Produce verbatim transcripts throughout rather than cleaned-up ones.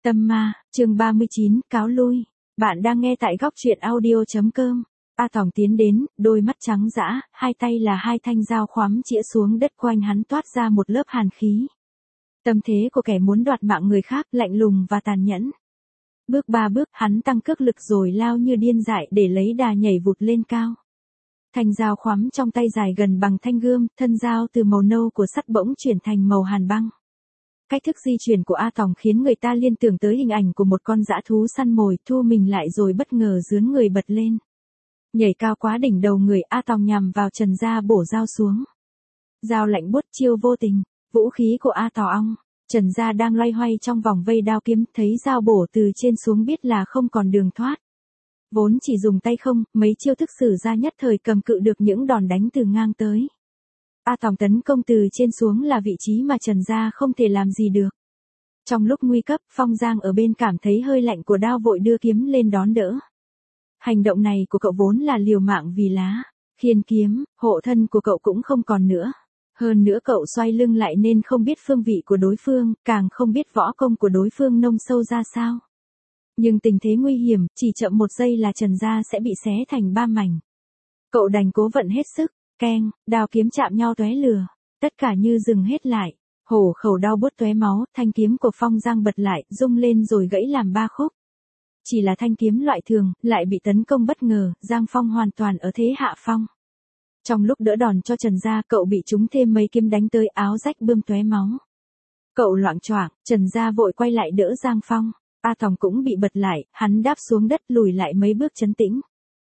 Tâm ma, chương ba mươi chín, cáo lui. Bạn đang nghe tại góc truyện audio.com. A Tòng tiến đến, đôi mắt trắng dã, hai tay là hai thanh dao khoắm chĩa xuống đất, quanh hắn toát ra một lớp hàn khí. Tâm thế của kẻ muốn đoạt mạng người khác, lạnh lùng và tàn nhẫn. Bước ba bước, hắn tăng cước lực rồi lao như điên dại để lấy đà nhảy vụt lên cao. Thanh dao khoắm trong tay dài gần bằng thanh gươm, thân dao từ màu nâu của sắt bỗng chuyển thành màu hàn băng. Cách thức di chuyển của A Tòng khiến người ta liên tưởng tới hình ảnh của một con dã thú săn mồi, thu mình lại rồi bất ngờ giướn người bật lên. Nhảy cao quá đỉnh đầu người, A Tòng nhằm vào Trần Gia bổ dao xuống. Dao lạnh buốt, chiêu vô tình, vũ khí của A Tào ong. Trần Gia đang loay hoay trong vòng vây đao kiếm, thấy dao bổ từ trên xuống biết là không còn đường thoát. Vốn chỉ dùng tay không, mấy chiêu thức sử ra nhất thời cầm cự được những đòn đánh từ ngang tới. A Tòng tấn công từ trên xuống là vị trí mà Trần Gia không thể làm gì được. Trong lúc nguy cấp, Phong Giang ở bên cảm thấy hơi lạnh của đao vội đưa kiếm lên đón đỡ. Hành động này của cậu vốn là liều mạng vì lá, khiên kiếm, hộ thân của cậu cũng không còn nữa. Hơn nữa cậu xoay lưng lại nên không biết phương vị của đối phương, càng không biết võ công của đối phương nông sâu ra sao. Nhưng tình thế nguy hiểm, chỉ chậm một giây là Trần Gia sẽ bị xé thành ba mảnh. Cậu đành cố vận hết sức. Keng, đao kiếm chạm nhau tóe lửa, tất cả như dừng hết lại. Hổ khẩu đau buốt tóe máu, thanh kiếm của Phong Giang bật lại, rung lên rồi gãy làm ba khúc. Chỉ là thanh kiếm loại thường, lại bị tấn công bất ngờ, Giang Phong hoàn toàn ở thế hạ phong. Trong lúc đỡ đòn cho Trần Gia, cậu bị trúng thêm mấy kiếm đánh tới, áo rách bươm tóe máu. Cậu loạng choạng, Trần Gia vội quay lại đỡ Giang Phong. A Tòng cũng bị bật lại, hắn đáp xuống đất lùi lại mấy bước trấn tĩnh.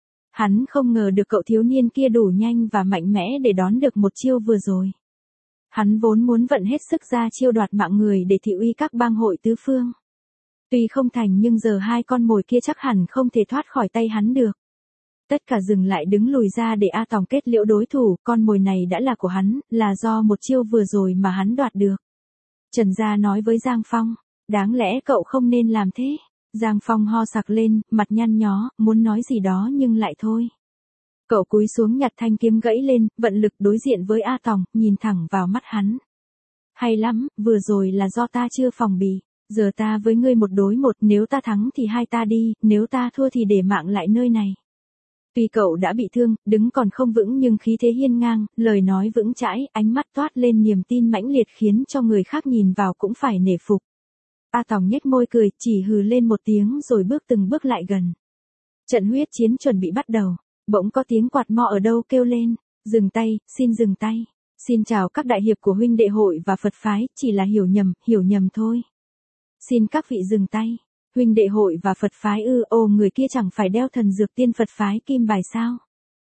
Hắn không ngờ được cậu thiếu niên kia đủ nhanh và mạnh mẽ để đón được một chiêu vừa rồi. Hắn vốn muốn vận hết sức ra chiêu đoạt mạng người để thị uy các bang hội tứ phương. Tuy không thành nhưng giờ hai con mồi kia chắc hẳn không thể thoát khỏi tay hắn được. Tất cả dừng lại đứng lùi ra để A Tòng kết liễu đối thủ, con mồi này đã là của hắn, là do một chiêu vừa rồi mà hắn đoạt được. Trần Gia nói với Giang Phong, đáng lẽ cậu không nên làm thế. Giang Phong ho sặc lên, mặt nhăn nhó, muốn nói gì đó nhưng lại thôi. Cậu cúi xuống nhặt thanh kiếm gãy lên, vận lực đối diện với A Tòng, nhìn thẳng vào mắt hắn. Hay lắm, vừa rồi là do ta chưa phòng bị, giờ ta với ngươi một đối một, nếu ta thắng thì hai ta đi, nếu ta thua thì để mạng lại nơi này. Tuy cậu đã bị thương, đứng còn không vững nhưng khí thế hiên ngang, lời nói vững chãi, ánh mắt toát lên niềm tin mãnh liệt khiến cho người khác nhìn vào cũng phải nể phục. A Tòng nhếch môi cười, chỉ hừ lên một tiếng rồi bước từng bước lại gần. Trận huyết chiến chuẩn bị bắt đầu, bỗng có tiếng quạt mo ở đâu kêu lên, dừng tay, xin dừng tay. Xin chào các đại hiệp của huynh đệ hội và Phật phái, chỉ là hiểu nhầm, hiểu nhầm thôi. Xin các vị dừng tay, huynh đệ hội và Phật phái ư, ồ người kia chẳng phải đeo thần dược tiên Phật phái kim bài sao?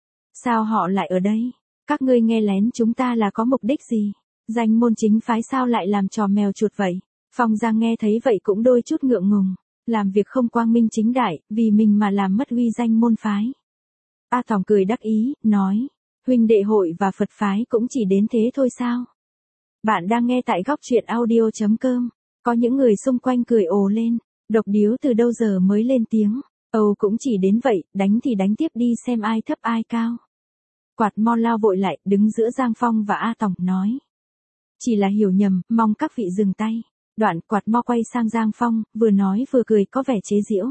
Sao họ lại ở đây? Các ngươi nghe lén chúng ta là có mục đích gì? Danh môn chính phái sao lại làm trò mèo chuột vậy? Phong Giang nghe thấy vậy cũng đôi chút ngượng ngùng, làm việc không quang minh chính đại, vì mình mà làm mất uy danh môn phái. A Tòng cười đắc ý, nói, huynh đệ hội và Phật phái cũng chỉ đến thế thôi sao? Bạn đang nghe tại góc truyện audio.com, có những người xung quanh cười ồ lên, độc điếu từ đâu giờ mới lên tiếng, ồ cũng chỉ đến vậy, đánh thì đánh tiếp đi xem ai thấp ai cao. Quạt mo lao vội lại, đứng giữa Giang Phong và A Tòng, nói, chỉ là hiểu nhầm, mong các vị dừng tay. Đoạn quạt mo quay sang Giang Phong, vừa nói vừa cười có vẻ chế giễu.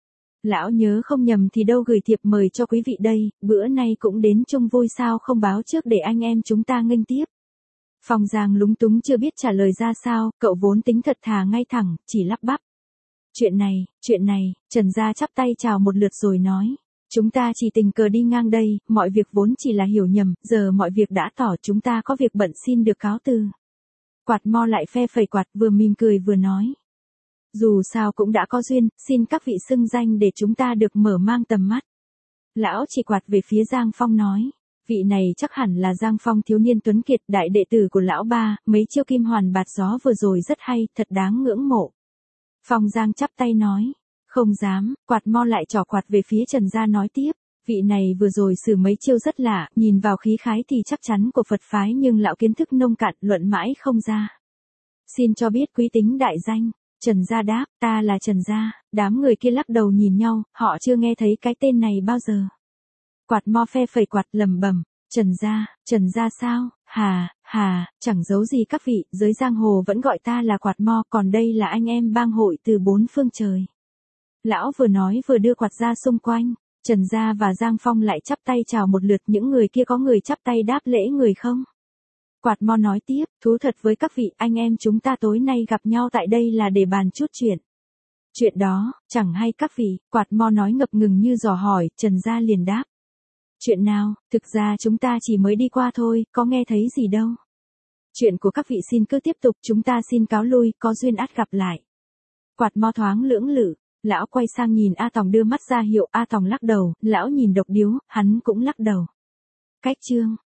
Lão nhớ không nhầm thì đâu gửi thiệp mời cho quý vị đây, bữa nay cũng đến chung vui sao không báo trước để anh em chúng ta nghênh tiếp. Phong Giang lúng túng chưa biết trả lời ra sao, cậu vốn tính thật thà ngay thẳng, chỉ lắp bắp. Chuyện này, chuyện này, Trần Gia chắp tay chào một lượt rồi nói. Chúng ta chỉ tình cờ đi ngang đây, mọi việc vốn chỉ là hiểu nhầm, giờ mọi việc đã tỏ, chúng ta có việc bận xin được cáo từ. Quạt mo lại phe phẩy quạt, vừa mỉm cười vừa nói. Dù sao cũng đã có duyên, xin các vị xưng danh để chúng ta được mở mang tầm mắt. Lão chỉ quạt về phía Giang Phong nói. Vị này chắc hẳn là Giang Phong thiếu niên tuấn kiệt, đại đệ tử của lão ba, mấy chiêu kim hoàn bạt gió vừa rồi rất hay, thật đáng ngưỡng mộ. Phong Giang chắp tay nói. Không dám, quạt mo lại trỏ quạt về phía Trần Gia nói tiếp. Vị này vừa rồi sử mấy chiêu rất lạ, nhìn vào khí khái thì chắc chắn của Phật phái nhưng lão kiến thức nông cạn, luận mãi không ra. Xin cho biết quý tính đại danh. Trần Gia đáp, ta là Trần Gia. Đám người kia lắc đầu nhìn nhau, họ chưa nghe thấy cái tên này bao giờ. Quạt mo phe phẩy quạt lầm bầm, Trần Gia, Trần Gia sao, Hà, hà, chẳng giấu gì các vị, giới giang hồ vẫn gọi ta là quạt mo, còn đây là anh em bang hội từ bốn phương trời. Lão vừa nói vừa đưa quạt ra xung quanh, Trần Gia và Giang Phong lại chắp tay chào một lượt, những người kia có người chắp tay đáp lễ người không? Quạt mo nói tiếp, thú thật với các vị, anh em chúng ta tối nay gặp nhau tại đây là để bàn chút chuyện. Chuyện đó, chẳng hay các vị, quạt mo nói ngập ngừng như dò hỏi, Trần Gia liền đáp. Chuyện nào, thực ra chúng ta chỉ mới đi qua thôi, có nghe thấy gì đâu. Chuyện của các vị xin cứ tiếp tục, chúng ta xin cáo lui, có duyên ắt gặp lại. Quạt mo thoáng lưỡng lự, lão quay sang nhìn A Tòng đưa mắt ra hiệu, A Tòng lắc đầu, lão nhìn Độc Điếu, hắn cũng lắc đầu. Cách chương.